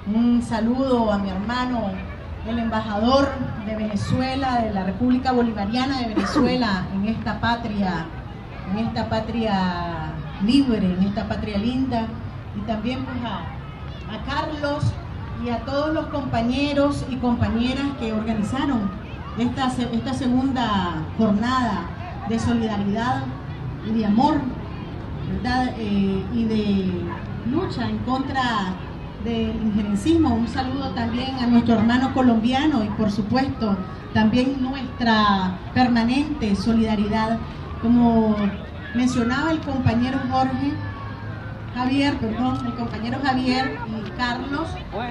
Un saludo a mi hermano, el embajador de Venezuela, de la República Bolivariana de Venezuela, en esta patria libre, en esta patria linda, y también pues a Carlos y a todos los compañeros y compañeras que organizaron esta segunda jornada de solidaridad y de amor, ¿verdad? Y de lucha en contra del injerencismo. Un saludo también a nuestro hermano colombiano y por supuesto también nuestra permanente solidaridad. Como mencionaba el compañero Javier y Carlos,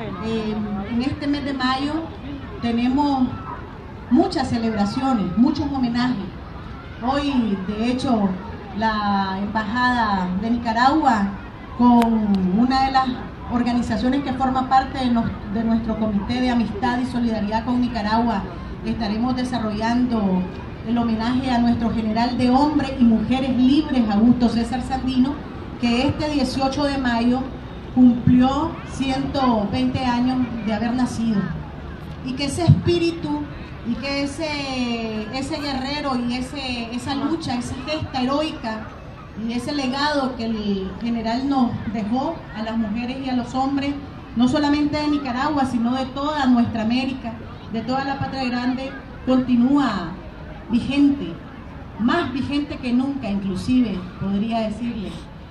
en este mes de mayo tenemos muchas celebraciones, muchos homenajes. Hoy, de hecho, la Embajada de Nicaragua, con una de las organizaciones que forma parte de nuestro Comité de Amistad y Solidaridad con Nicaragua, estaremos desarrollando el homenaje a nuestro general de hombres y mujeres libres, Augusto César Sandino, que este 18 de mayo cumplió 120 años de haber nacido. Y que ese espíritu y que ese guerrero y esa lucha, esa gesta heroica y ese legado que el general nos dejó a las mujeres y a los hombres, no solamente de Nicaragua, sino de toda nuestra América, de toda la patria grande, continúa vigente, más vigente que nunca, inclusive, podría decirle.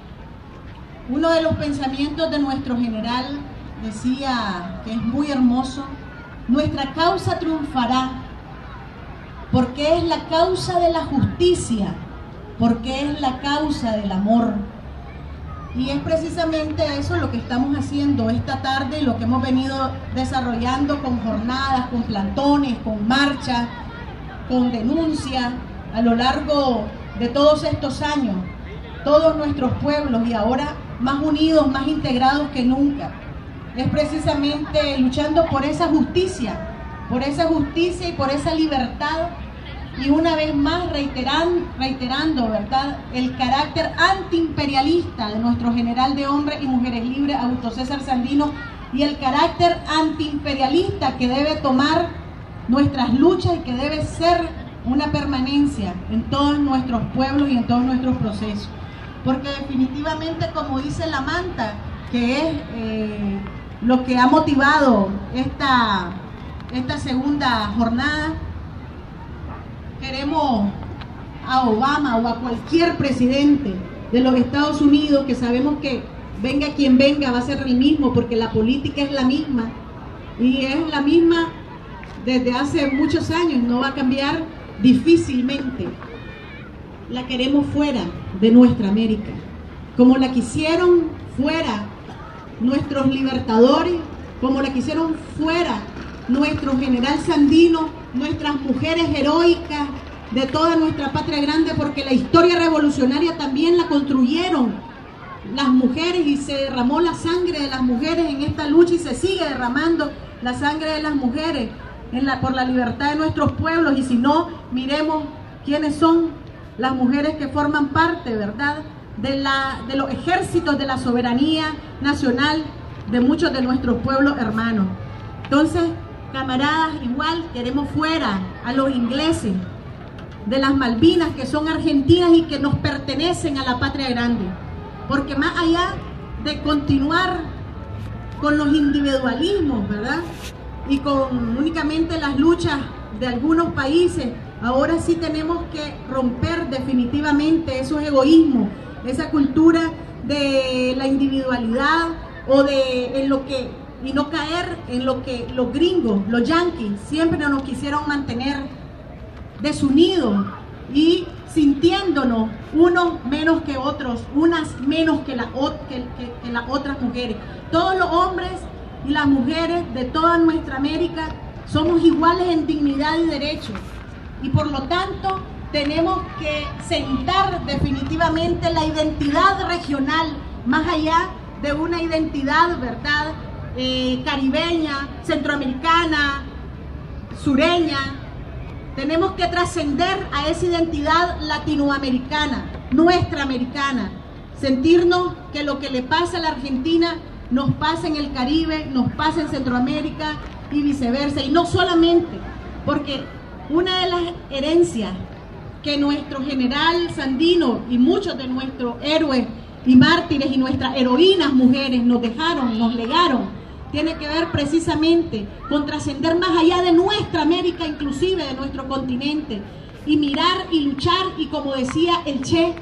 Uno de los pensamientos de nuestro general decía, que es muy hermoso: nuestra causa triunfará, porque es la causa de la justicia, porque es la causa del amor. Y es precisamente eso lo que estamos haciendo esta tarde, lo que hemos venido desarrollando con jornadas, con plantones, con marchas, con denuncias a lo largo de todos estos años, todos nuestros pueblos, y ahora más unidos, más integrados que nunca. Es precisamente luchando por esa justicia y por esa libertad, y una vez más reiterando, ¿verdad?, el carácter antiimperialista de nuestro general de hombres y mujeres libres, Augusto César Sandino, y el carácter antiimperialista que debe tomar nuestras luchas y que debe ser una permanencia en todos nuestros pueblos y en todos nuestros procesos. Porque definitivamente, como dice la manta, que es lo que ha motivado esta segunda jornada, queremos a Obama o a cualquier presidente de los Estados Unidos, que sabemos que venga quien venga va a ser el mismo, porque la política es la misma, y es la misma desde hace muchos años, no va a cambiar difícilmente. La queremos fuera de nuestra América, como la quisieron fuera nuestros libertadores, como la quisieron fuera nuestro general Sandino, nuestras mujeres heroicas de toda nuestra patria grande, porque la historia revolucionaria también la construyeron las mujeres, y se derramó la sangre de las mujeres en esta lucha, y se sigue derramando la sangre de las mujeres por la libertad de nuestros pueblos. Y si no, miremos quiénes son las mujeres que forman parte, ¿verdad?, de los ejércitos de la soberanía nacional de muchos de nuestros pueblos hermanos. Entonces, camaradas, igual queremos fuera a los ingleses de las Malvinas, que son argentinas y que nos pertenecen a la patria grande, porque más allá de continuar con los individualismos, ¿verdad?, y con únicamente las luchas de algunos países, ahora sí tenemos que romper definitivamente esos egoísmos, esa cultura de la individualidad y no caer en lo que los gringos, los yanquis, siempre nos quisieron mantener desunidos y sintiéndonos unos menos que otros, unas menos que las otras mujeres. Todos los hombres y las mujeres de toda nuestra América somos iguales en dignidad y derechos, y por lo tanto tenemos que sentar definitivamente la identidad regional, más allá de una identidad, ¿verdad?, caribeña, centroamericana, sureña. Tenemos que trascender a esa identidad latinoamericana, nuestra americana, sentirnos que lo que le pasa a la Argentina nos pasa en el Caribe, nos pasa en Centroamérica y viceversa. Y no solamente, porque una de las herencias que nuestro general Sandino y muchos de nuestros héroes y mártires y nuestras heroínas mujeres nos dejaron, nos legaron, tiene que ver precisamente con trascender más allá de nuestra América, inclusive de nuestro continente, y mirar y luchar, y como decía el Che,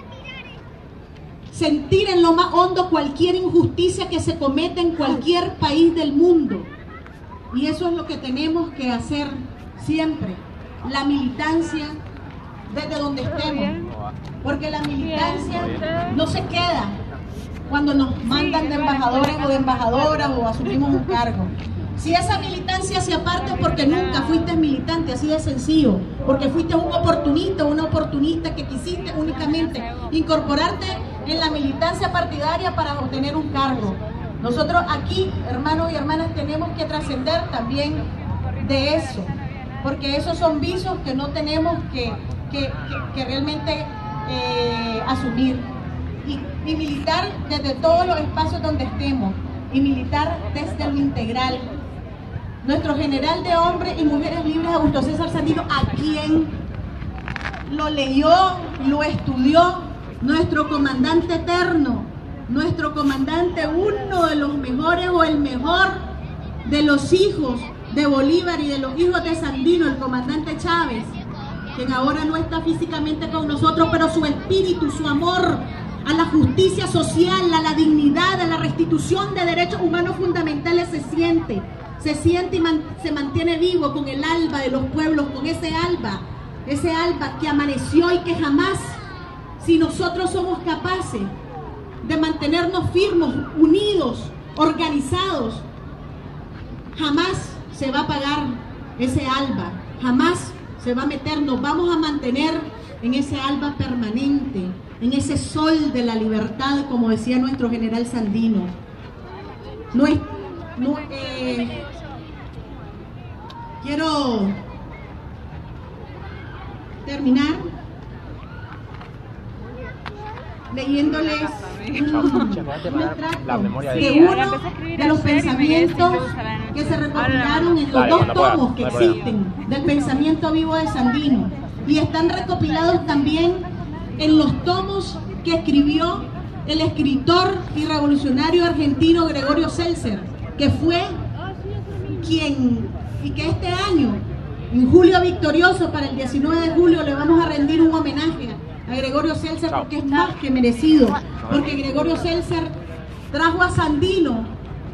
sentir en lo más hondo cualquier injusticia que se cometa en cualquier país del mundo. Y eso es lo que tenemos que hacer siempre, la militancia desde donde estemos, porque la militancia no se queda cuando nos mandan de embajadores o de embajadoras o asumimos un cargo. Si esa militancia se aparta es porque nunca fuiste militante, así de sencillo, porque fuiste un oportunista, una oportunista que quisiste únicamente incorporarte en la militancia partidaria para obtener un cargo. Nosotros aquí, hermanos y hermanas, tenemos que trascender también de eso, porque esos son vicios que no tenemos que realmente asumir. Y militar desde todos los espacios donde estemos, y militar desde lo integral. Nuestro general de hombres y mujeres libres, Augusto César Sandino, a quien lo leyó, lo estudió, nuestro comandante eterno, nuestro comandante, uno de los mejores o el mejor de los hijos de Bolívar y de los hijos de Sandino, el comandante Chávez, quien ahora no está físicamente con nosotros, pero su espíritu, su amor a la justicia social, a la dignidad, a la restitución de derechos humanos fundamentales se siente y se mantiene vivo con el alba de los pueblos, con ese alba que amaneció y que jamás, si nosotros somos capaces de mantenernos firmes, unidos, organizados, jamás se va a apagar ese alba, jamás se va a meter, nos vamos a mantener en ese alba permanente, en ese sol de la libertad, como decía nuestro general Sandino. Quiero terminar leyéndoles un extracto de uno de los pensamientos que se recopilaron en los dos tomos que existen del pensamiento vivo de Sandino, y están recopilados también en los tomos que escribió el escritor y revolucionario argentino Gregorio Seltzer, que fue quien, y que este año, en Julio Victorioso, para el 19 de julio, le vamos a rendir un homenaje a Gregorio Seltzer, porque es más que merecido, porque Gregorio Seltzer trajo a Sandino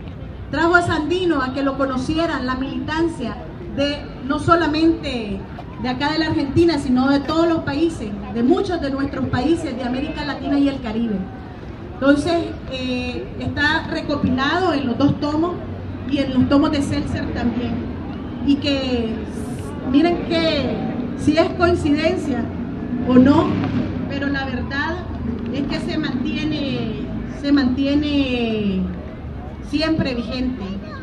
a que lo conocieran, la militancia de no solamente de acá de la Argentina, sino de todos los países, de muchos de nuestros países de América Latina y el Caribe. Entonces, está recopilado en los dos tomos y en los tomos de Seltzer también. Y que, miren que si es coincidencia o no, pero la verdad es que se mantiene siempre vigente.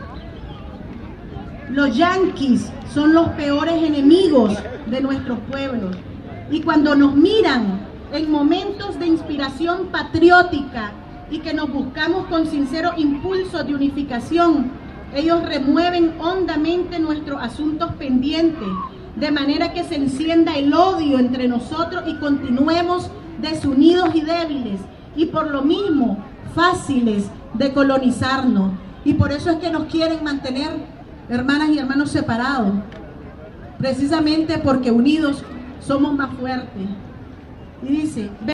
Los yanquis son los peores enemigos de nuestros pueblos, y cuando nos miran en momentos de inspiración patriótica y que nos buscamos con sincero impulso de unificación, ellos remueven hondamente nuestros asuntos pendientes, de manera que se encienda el odio entre nosotros y continuemos desunidos y débiles, y por lo mismo fáciles de colonizarnos. Y por eso es que nos quieren mantener, hermanas y hermanos, separados, precisamente porque unidos somos más fuertes. Y dice: